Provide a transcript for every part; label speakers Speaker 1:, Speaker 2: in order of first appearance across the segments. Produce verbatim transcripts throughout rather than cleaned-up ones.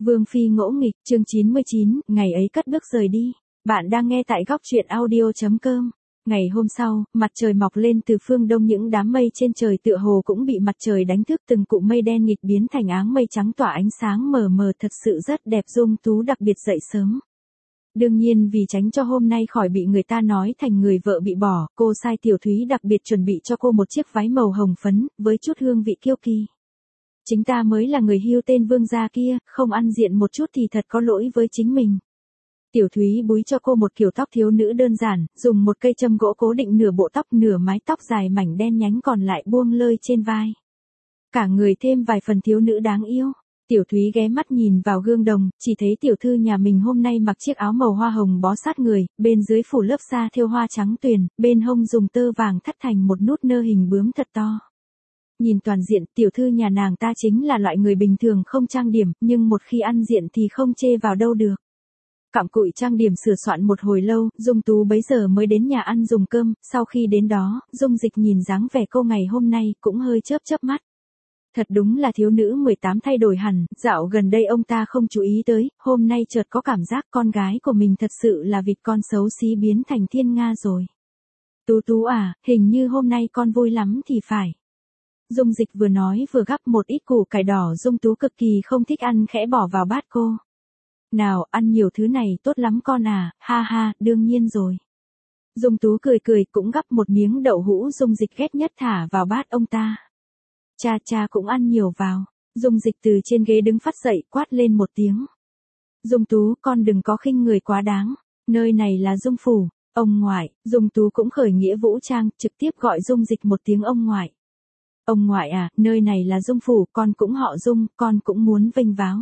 Speaker 1: Vương phi ngỗ nghịch, chương chín mươi chín, ngày ấy cất bước rời đi. Bạn đang nghe tại góc truyện audio chấm com. Ngày hôm sau, mặt trời mọc lên từ phương đông, những đám mây trên trời tựa hồ cũng bị mặt trời đánh thức, từng cụm mây đen nghịch biến thành áng mây trắng tỏa ánh sáng mờ mờ, thật sự rất đẹp. Dung Tú đặc biệt dậy sớm. Đương nhiên vì tránh cho hôm nay khỏi bị người ta nói thành người vợ bị bỏ, cô sai Tiểu Thúy đặc biệt chuẩn bị cho cô một chiếc váy màu hồng phấn, với chút hương vị kiêu kỳ. Chính ta mới là người hưu tên Vương gia kia, không ăn diện một chút thì thật có lỗi với chính mình. Tiểu Thúy búi cho cô một kiểu tóc thiếu nữ đơn giản, dùng một cây châm gỗ cố định nửa bộ tóc, nửa mái tóc dài mảnh đen nhánh còn lại buông lơi trên vai. Cả người thêm vài phần thiếu nữ đáng yêu. Tiểu Thúy ghé mắt nhìn vào gương đồng, chỉ thấy tiểu thư nhà mình hôm nay mặc chiếc áo màu hoa hồng bó sát người, bên dưới phủ lớp sa thêu hoa trắng tuyền, bên hông dùng tơ vàng thắt thành một nút nơ hình bướm thật to. Nhìn toàn diện, tiểu thư nhà nàng ta chính là loại người bình thường không trang điểm, nhưng một khi ăn diện thì không chê vào đâu được. Cặm cụi trang điểm sửa soạn một hồi lâu, Dung Tú bấy giờ mới đến nhà ăn dùng cơm, sau khi đến đó, Dung Dịch nhìn dáng vẻ cô ngày hôm nay, cũng hơi chớp chớp mắt. Thật đúng là thiếu nữ mười tám thay đổi hẳn, dạo gần đây ông ta không chú ý tới, hôm nay chợt có cảm giác con gái của mình thật sự là vịt con xấu xí biến thành thiên nga rồi. Tú Tú à, hình như hôm nay con vui lắm thì phải. Dung Dịch vừa nói vừa gắp một ít củ cải đỏ Dung Tú cực kỳ không thích ăn khẽ bỏ vào bát cô. Nào, ăn nhiều thứ này tốt lắm con à, ha ha, đương nhiên rồi. Dung Tú cười cười cũng gắp một miếng đậu hũ Dung Dịch ghét nhất thả vào bát ông ta. Cha cha cũng ăn nhiều vào. Dung Dịch từ trên ghế đứng phát dậy quát lên một tiếng. Dung Tú, con đừng có khinh người quá đáng. Nơi này là Dung phủ, ông ngoại. Dung Tú cũng khởi nghĩa vũ trang, trực tiếp gọi Dung Dịch một tiếng ông ngoại. Ông ngoại à, nơi này là Dung phủ, con cũng họ Dung, con cũng muốn vênh váo.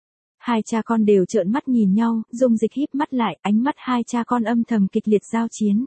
Speaker 1: Hai cha con đều trợn mắt nhìn nhau, Dung Dịch híp mắt lại, ánh mắt hai cha con âm thầm kịch liệt giao chiến.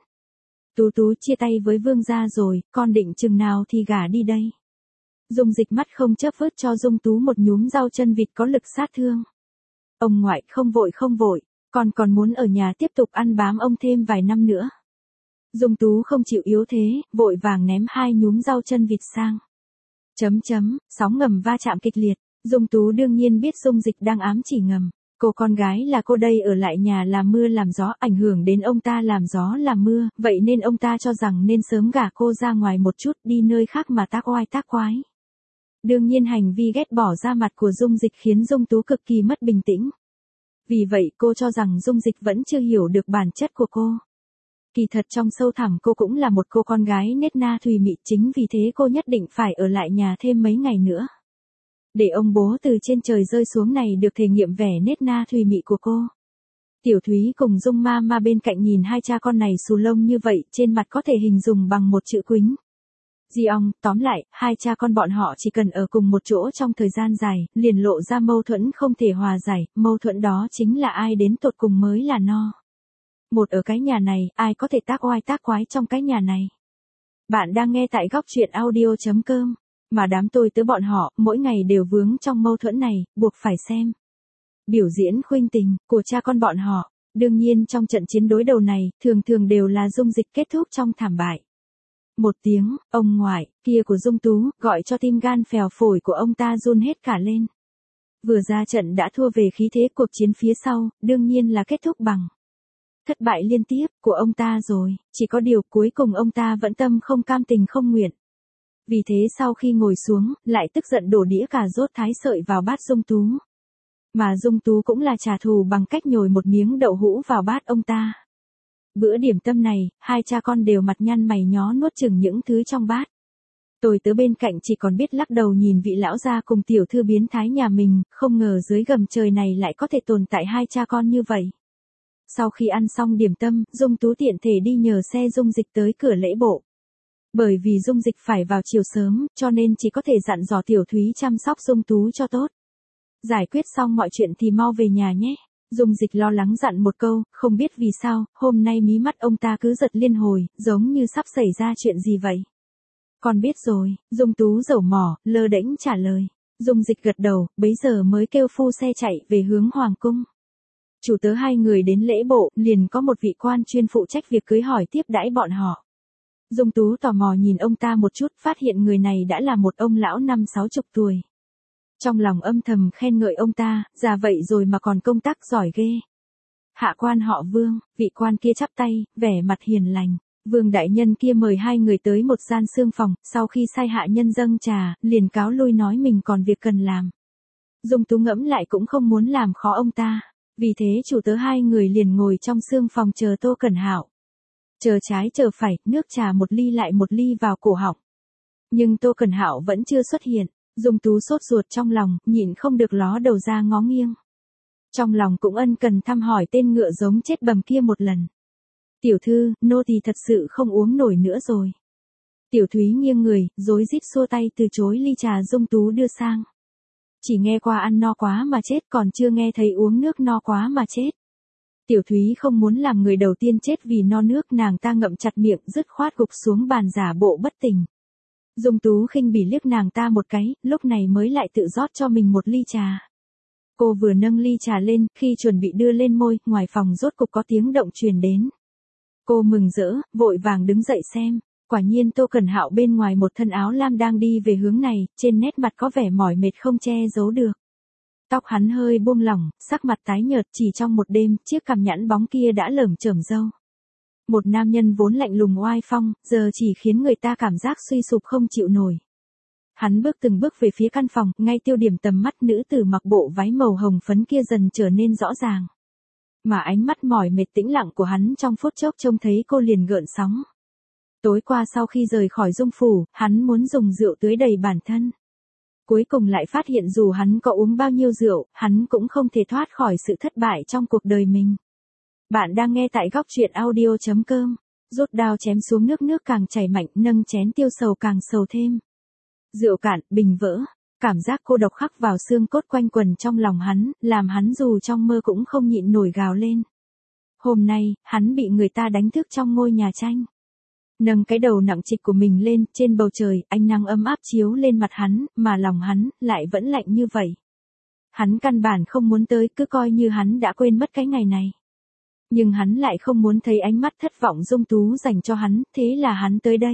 Speaker 1: Tú Tú chia tay với Vương gia rồi, con định chừng nào thì gả đi đây. Dung Dịch mắt không chớp vớt cho Dung Tú một nhúm rau chân vịt có lực sát thương. Ông ngoại không vội không vội, con còn muốn ở nhà tiếp tục ăn bám ông thêm vài năm nữa. Dung Tú không chịu yếu thế, vội vàng ném hai nhúm rau chân vịt sang. Chấm chấm, sóng ngầm va chạm kịch liệt, Dung Tú đương nhiên biết Dung Dịch đang ám chỉ ngầm. Cô con gái là cô đây ở lại nhà làm mưa làm gió, ảnh hưởng đến ông ta làm gió làm mưa, vậy nên ông ta cho rằng nên sớm gả cô ra ngoài một chút, đi nơi khác mà tác oai tác quái. Đương nhiên hành vi ghét bỏ ra mặt của Dung Dịch khiến Dung Tú cực kỳ mất bình tĩnh. Vì vậy cô cho rằng Dung Dịch vẫn chưa hiểu được bản chất của cô. Kỳ thật trong sâu thẳm cô cũng là một cô con gái nết na thùy mị, chính vì thế cô nhất định phải ở lại nhà thêm mấy ngày nữa. Để ông bố từ trên trời rơi xuống này được thể nghiệm vẻ nết na thùy mị của cô. Tiểu Thúy cùng Dung ma ma bên cạnh nhìn hai cha con này xù lông như vậy, trên mặt có thể hình dung bằng một chữ quýnh. Di ong, tóm lại, hai cha con bọn họ chỉ cần ở cùng một chỗ trong thời gian dài, liền lộ ra mâu thuẫn không thể hòa giải, mâu thuẫn đó chính là ai đến tột cùng mới là no. Một ở cái nhà này, ai có thể tác oai tác quái trong cái nhà này. Bạn đang nghe tại góc truyện audio chấm com, mà đám tôi tớ bọn họ, mỗi ngày đều vướng trong mâu thuẫn này, buộc phải xem. Biểu diễn khuynh tình, của cha con bọn họ, đương nhiên trong trận chiến đối đầu này, thường thường đều là Dung Dịch kết thúc trong thảm bại. Một tiếng, ông ngoại, kia của Dung Tú, gọi cho tim gan phèo phổi của ông ta run hết cả lên. Vừa ra trận đã thua về khí thế, cuộc chiến phía sau, đương nhiên là kết thúc bằng thất bại liên tiếp của ông ta rồi, chỉ có điều cuối cùng ông ta vẫn tâm không cam tình không nguyện. Vì thế sau khi ngồi xuống, lại tức giận đổ đĩa cà rốt thái sợi vào bát Dung Tú. Mà Dung Tú cũng là trả thù bằng cách nhồi một miếng đậu hũ vào bát ông ta. Bữa điểm tâm này, hai cha con đều mặt nhăn mày nhó nuốt chừng những thứ trong bát. Tôi tớ bên cạnh chỉ còn biết lắc đầu nhìn vị lão gia cùng tiểu thư biến thái nhà mình, không ngờ dưới gầm trời này lại có thể tồn tại hai cha con như vậy. Sau khi ăn xong điểm tâm, Dung Tú tiện thể đi nhờ xe Dung Dịch tới cửa lễ bộ. Bởi vì Dung Dịch phải vào chiều sớm, cho nên chỉ có thể dặn dò Tiểu Thúy chăm sóc Dung Tú cho tốt. Giải quyết xong mọi chuyện thì mau về nhà nhé. Dung Dịch lo lắng dặn một câu, không biết vì sao, hôm nay mí mắt ông ta cứ giật liên hồi, giống như sắp xảy ra chuyện gì vậy. Con biết rồi, Dung Tú dẩu mỏ, lơ đễnh trả lời. Dung Dịch gật đầu, bấy giờ mới kêu phu xe chạy về hướng Hoàng cung. Chủ tớ hai người đến lễ bộ, liền có một vị quan chuyên phụ trách việc cưới hỏi tiếp đãi bọn họ. Dung Tú tò mò nhìn ông ta một chút, phát hiện người này đã là một ông lão năm sáu chục tuổi. Trong lòng âm thầm khen ngợi ông ta, già vậy rồi mà còn công tác giỏi ghê. Hạ quan họ Vương, vị quan kia chắp tay, vẻ mặt hiền lành. Vương đại nhân kia mời hai người tới một gian xương phòng, sau khi sai hạ nhân dâng trà, liền cáo lui nói mình còn việc cần làm. Dung Tú ngẫm lại cũng không muốn làm khó ông ta, vì thế chủ tớ hai người liền ngồi trong xương phòng chờ Tô Cẩn Hạo. Chờ trái chờ phải, nước trà một ly lại một ly vào cổ họng. Nhưng Tô Cẩn Hạo vẫn chưa xuất hiện, Dung Tú sốt ruột trong lòng, nhịn không được ló đầu ra ngó nghiêng. Trong lòng cũng ân cần thăm hỏi tên ngựa giống chết bầm kia một lần. Tiểu thư, nô tỳ thật sự không uống nổi nữa rồi. Tiểu Thúy nghiêng người, rối rít xua tay từ chối ly trà Dung Tú đưa sang. Chỉ nghe qua ăn no quá mà chết, còn chưa nghe thấy uống nước no quá mà chết. Tiểu Thúy không muốn làm người đầu tiên chết vì no nước, nàng ta ngậm chặt miệng dứt khoát gục xuống bàn giả bộ bất tỉnh. Dung Tú khinh bỉ liếc nàng ta một cái, lúc này mới lại tự rót cho mình một ly trà. Cô vừa nâng ly trà lên, khi chuẩn bị đưa lên môi, ngoài phòng rốt cục có tiếng động truyền đến. Cô mừng rỡ, vội vàng đứng dậy xem, quả nhiên Tô Cẩn Hạo bên ngoài một thân áo lam đang đi về hướng này, trên nét mặt có vẻ mỏi mệt không che giấu được. Tóc hắn hơi buông lỏng, sắc mặt tái nhợt, chỉ trong một đêm, chiếc cằm nhẵn bóng kia đã lởm chởm râu. Một nam nhân vốn lạnh lùng oai phong, giờ chỉ khiến người ta cảm giác suy sụp không chịu nổi. Hắn bước từng bước về phía căn phòng, ngay tiêu điểm tầm mắt nữ tử mặc bộ váy màu hồng phấn kia dần trở nên rõ ràng. Mà ánh mắt mỏi mệt tĩnh lặng của hắn trong phút chốc trông thấy cô liền gợn sóng. Tối qua sau khi rời khỏi Dung phủ, hắn muốn dùng rượu tưới đầy bản thân. Cuối cùng lại phát hiện dù hắn có uống bao nhiêu rượu, hắn cũng không thể thoát khỏi sự thất bại trong cuộc đời mình. Bạn đang nghe tại góc truyện audio chấm com. Rút đao chém xuống nước, nước càng chảy mạnh, nâng chén tiêu sầu càng sầu thêm. Rượu cạn, bình vỡ, cảm giác cô độc khắc vào xương cốt quanh quần trong lòng hắn, làm hắn dù trong mơ cũng không nhịn nổi gào lên. Hôm nay, hắn bị người ta đánh thức trong ngôi nhà tranh. Nâng cái đầu nặng trịch của mình lên, trên bầu trời, ánh nắng ấm áp chiếu lên mặt hắn, mà lòng hắn, lại vẫn lạnh như vậy. Hắn căn bản không muốn tới, cứ coi như hắn đã quên mất cái ngày này. Nhưng hắn lại không muốn thấy ánh mắt thất vọng Dung Tú dành cho hắn, thế là hắn tới đây.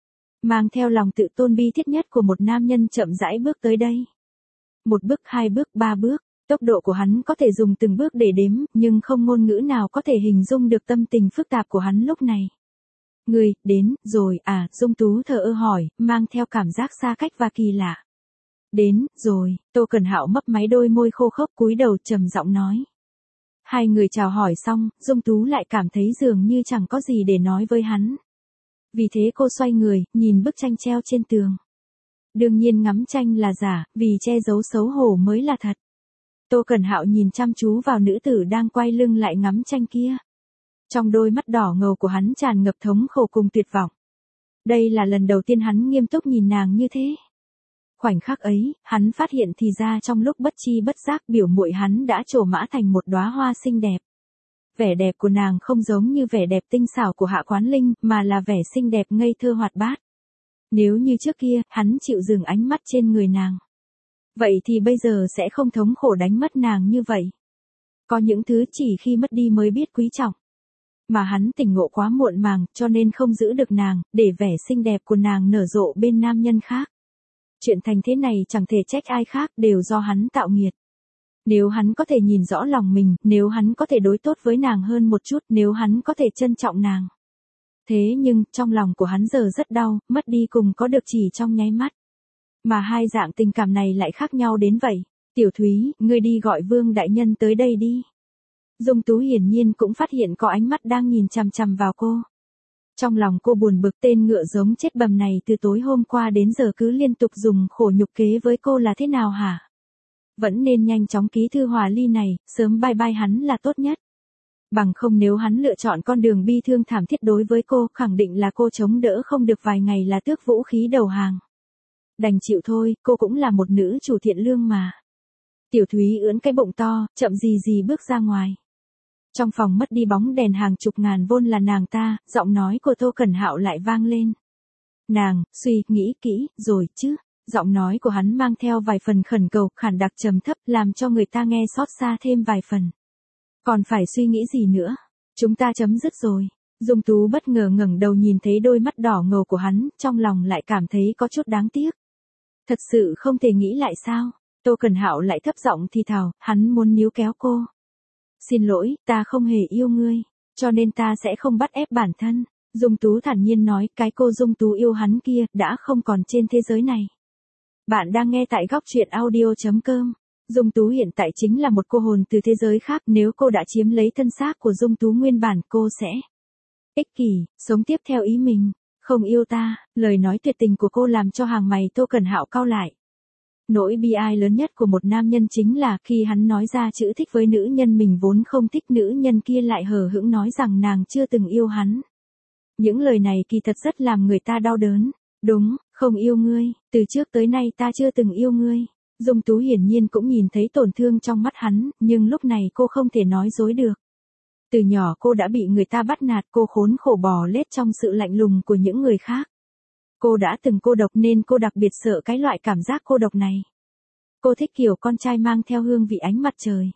Speaker 1: Mang theo lòng tự tôn bi thiết nhất của một nam nhân chậm rãi bước tới đây. Một bước, hai bước, ba bước, tốc độ của hắn có thể dùng từng bước để đếm, nhưng không ngôn ngữ nào có thể hình dung được tâm tình phức tạp của hắn lúc này. Người, đến, rồi, à, Dung Tú thờ ơ hỏi, mang theo cảm giác xa cách và kỳ lạ. Đến, rồi, Tô Cẩn Hạo mấp máy đôi môi khô khốc cúi đầu trầm giọng nói. Hai người chào hỏi xong, Dung Tú lại cảm thấy dường như chẳng có gì để nói với hắn. Vì thế cô xoay người, nhìn bức tranh treo trên tường. Đương nhiên ngắm tranh là giả, vì che giấu xấu hổ mới là thật. Tô Cẩn Hạo nhìn chăm chú vào nữ tử đang quay lưng lại ngắm tranh kia. Trong đôi mắt đỏ ngầu của hắn tràn ngập thống khổ cùng tuyệt vọng. Đây là lần đầu tiên hắn nghiêm túc nhìn nàng như thế. Khoảnh khắc ấy, hắn phát hiện thì ra trong lúc bất chi bất giác biểu muội hắn đã trổ mã thành một đóa hoa xinh đẹp. Vẻ đẹp của nàng không giống như vẻ đẹp tinh xảo của Hạ Quán Linh, mà là vẻ xinh đẹp ngây thơ hoạt bát. Nếu như trước kia, hắn chịu dừng ánh mắt trên người nàng. Vậy thì bây giờ sẽ không thống khổ đánh mất nàng như vậy. Có những thứ chỉ khi mất đi mới biết quý trọng. Mà hắn tỉnh ngộ quá muộn màng, cho nên không giữ được nàng, để vẻ xinh đẹp của nàng nở rộ bên nam nhân khác. Chuyện thành thế này chẳng thể trách ai khác, đều do hắn tạo nghiệt. Nếu hắn có thể nhìn rõ lòng mình, nếu hắn có thể đối tốt với nàng hơn một chút, nếu hắn có thể trân trọng nàng. Thế nhưng, trong lòng của hắn giờ rất đau, mất đi cùng có được chỉ trong nháy mắt. Mà hai dạng tình cảm này lại khác nhau đến vậy. Tiểu Thúy, ngươi đi gọi Vương đại nhân tới đây đi. Dung Tú hiển nhiên cũng phát hiện có ánh mắt đang nhìn chằm chằm vào cô. Trong lòng cô buồn bực, tên ngựa giống chết bầm này từ tối hôm qua đến giờ cứ liên tục dùng khổ nhục kế với cô là thế nào hả? Vẫn nên nhanh chóng ký thư hòa ly này, sớm bye bye hắn là tốt nhất. Bằng không nếu hắn lựa chọn con đường bi thương thảm thiết đối với cô, khẳng định là cô chống đỡ không được vài ngày là tước vũ khí đầu hàng. Đành chịu thôi, cô cũng là một nữ chủ thiện lương mà. Tiểu Thúy ưỡn cái bụng to, chậm gì gì bước ra ngoài. Trong phòng mất đi bóng đèn hàng chục ngàn vôn là nàng ta, giọng nói của Tô Cẩn Hạo lại vang lên. Nàng, suy nghĩ kỹ, rồi chứ. Giọng nói của hắn mang theo vài phần khẩn cầu, khản đặc trầm thấp, làm cho người ta nghe xót xa thêm vài phần. Còn phải suy nghĩ gì nữa? Chúng ta chấm dứt rồi. Dung Tú bất ngờ ngẩng đầu nhìn thấy đôi mắt đỏ ngầu của hắn, trong lòng lại cảm thấy có chút đáng tiếc. Thật sự không thể nghĩ lại sao? Tô Cẩn Hạo lại thấp giọng thì thào, hắn muốn níu kéo cô. Xin lỗi, ta không hề yêu ngươi, cho nên ta sẽ không bắt ép bản thân. Dung Tú thản nhiên nói, cái cô Dung Tú yêu hắn kia, đã không còn trên thế giới này. Bạn đang nghe tại góc truyện audio.com. Dung Tú hiện tại chính là một cô hồn từ thế giới khác, nếu cô đã chiếm lấy thân xác của Dung Tú nguyên bản, cô sẽ ích kỷ, sống tiếp theo ý mình, không yêu ta. Lời nói tuyệt tình của cô làm cho hàng mày Tô Cẩn Hạo cau lại. Nỗi bi ai lớn nhất của một nam nhân chính là khi hắn nói ra chữ thích với nữ nhân mình vốn không thích, nữ nhân kia lại hờ hững nói rằng nàng chưa từng yêu hắn. Những lời này kỳ thật rất làm người ta đau đớn. Đúng, không yêu ngươi, từ trước tới nay ta chưa từng yêu ngươi. Dung Tú hiển nhiên cũng nhìn thấy tổn thương trong mắt hắn, nhưng lúc này cô không thể nói dối được. Từ nhỏ cô đã bị người ta bắt nạt, cô khốn khổ bò lết trong sự lạnh lùng của những người khác. Cô đã từng cô độc nên cô đặc biệt sợ cái loại cảm giác cô độc này. Cô thích kiểu con trai mang theo hương vị ánh mặt trời.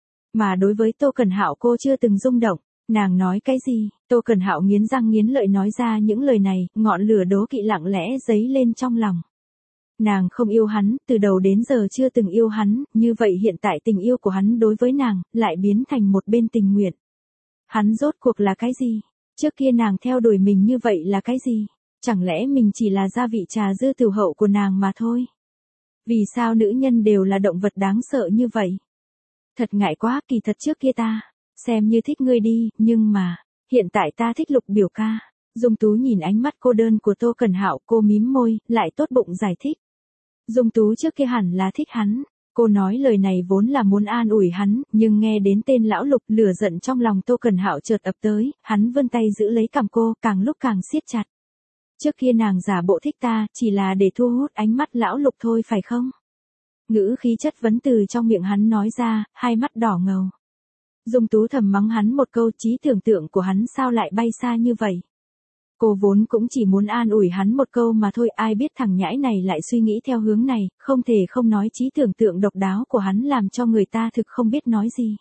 Speaker 1: Mà đối với Tô Cẩn Hạo cô chưa từng rung động. Nàng nói cái gì? Tô Cẩn Hạo nghiến răng nghiến lợi nói ra những lời này, ngọn lửa đố kỵ lặng lẽ dấy lên trong lòng. Nàng không yêu hắn, từ đầu đến giờ chưa từng yêu hắn, như vậy hiện tại tình yêu của hắn đối với nàng, lại biến thành một bên tình nguyện. Hắn rốt cuộc là cái gì? Trước kia nàng theo đuổi mình như vậy là cái gì? Chẳng lẽ mình chỉ là gia vị trà dư tiểu hậu của nàng mà thôi? Vì sao nữ nhân đều là động vật đáng sợ như vậy? Thật ngại quá, kỳ thật trước kia ta xem như thích ngươi đi, nhưng mà hiện tại ta thích Lục biểu ca. Dung Tú nhìn ánh mắt cô đơn của Tô Cẩn Hạo, cô mím môi, lại tốt bụng giải thích. Dung Tú trước kia hẳn là thích hắn. Cô nói lời này vốn là muốn an ủi hắn, nhưng nghe đến tên lão Lục, lửa giận trong lòng Tô Cẩn Hạo chợt ập tới, hắn vươn tay giữ lấy cằm cô, càng lúc càng siết chặt. Trước kia nàng giả bộ thích ta, chỉ là để thu hút ánh mắt lão Lục thôi phải không? Ngữ khí chất vấn từ trong miệng hắn nói ra, hai mắt đỏ ngầu. Dung Tú thầm mắng hắn một câu, trí tưởng tượng của hắn sao lại bay xa như vậy. Cô vốn cũng chỉ muốn an ủi hắn một câu mà thôi, ai biết thằng nhãi này lại suy nghĩ theo hướng này, không thể không nói trí tưởng tượng độc đáo của hắn làm cho người ta thực không biết nói gì.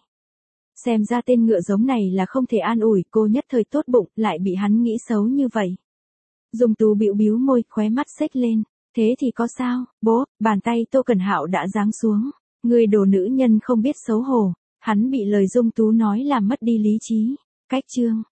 Speaker 1: Xem ra tên ngựa giống này là không thể an ủi, cô nhất thời tốt bụng, lại bị hắn nghĩ xấu như vậy. Dung Tú bĩu bĩu môi, khóe mắt xếch lên. Thế thì có sao? Bố, bàn tay Tô Cẩn Hạo đã giáng xuống. Người đồ nữ nhân không biết xấu hổ. Hắn bị lời Dung Tú nói làm mất đi lý trí. Cách chương.